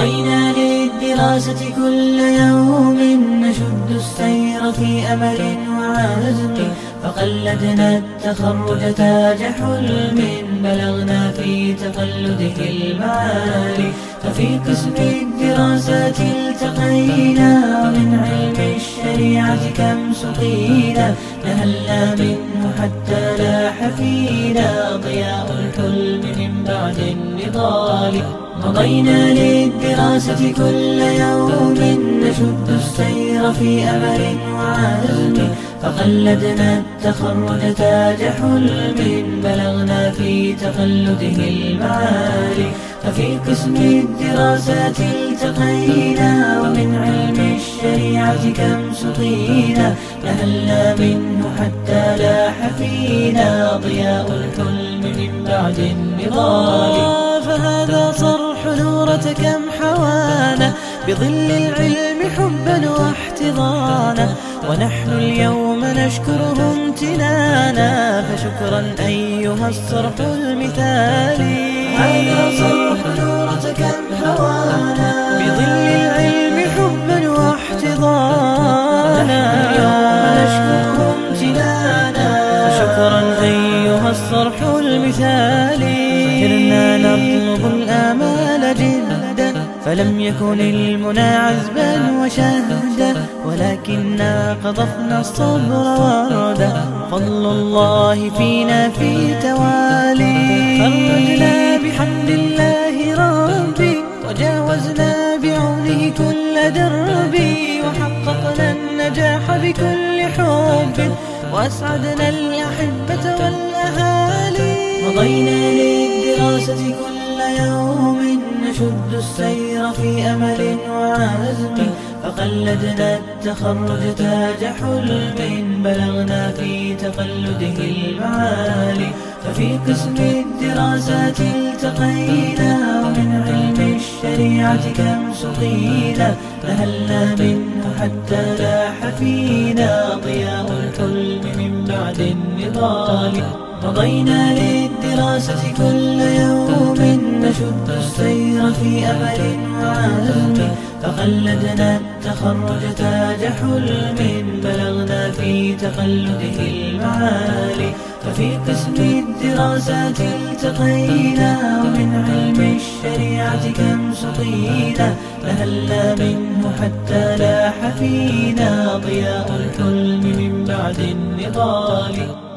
مضينا للدراسة كل يوم نشد السير في أمل وعزم، فقلدنا التخرج تاج حلم بلغنا في تقلده المعالي. ففي قسم الدراسات التقينا ومن علم الشريعة كم سقينا، نهلنا منه حتى لاح فينا ضياء الحلم من بعد النضال. مضينا للدراسة كل يوم نشد السير في أمل وعزم، فقلدنا التخرج تاج حلم بلغنا في تقلده المعالي. ففي قسم الدراسات التقينا ومن علم الشريعة كم سقينا، نهلنا منه حتى لاح فينا ضياء الحلم من بعد النضال. فهذا صرح نورة كم حوانا بظل العلم حبا واحتضانا، ونحن اليوم نشكره امتنانا، فشكرا أيها الصرح المثالي. هذا صرح نورة كم حوانا بظل العلم حبا واحتضانا، نحن اليوم نشكره امتنانا، فشكرا أيها الصرح المثالي. سهرنا نطلب الآمال جدا فلم يكن المنى عزبا وشهدا، ولكننا قذفنا الصبر وردا، فضل الله فينا في توالي. خرجنا بحمد الله ربي وجاوزنا بعونه كل دربي، وحققنا النجاح بكل حب وأسعدنا الأحبة والأهالي. مضينا للدراسة كل يوم نشد السير في أمل وعزم، فقلدنا التخرج تاج حلم بلغنا في تقلده المعالي. ففي قسم الدراسات التقينا ومن علم الشريعة كم سقينا، نهلنا منه حتى لاح فينا ضياء الحلم من بعد النضال. مضينا للدراسة كل يوم نشد السير في أمل وعزم، فقلدنا التخرج تاج حلم بلغنا في تقلده المعالي. ففي قسم الدراسات التقينا ومن علم الشريعة كم سقينا، نهلنا منه حتى لاح فينا ضياء الحلم من بعد النضال.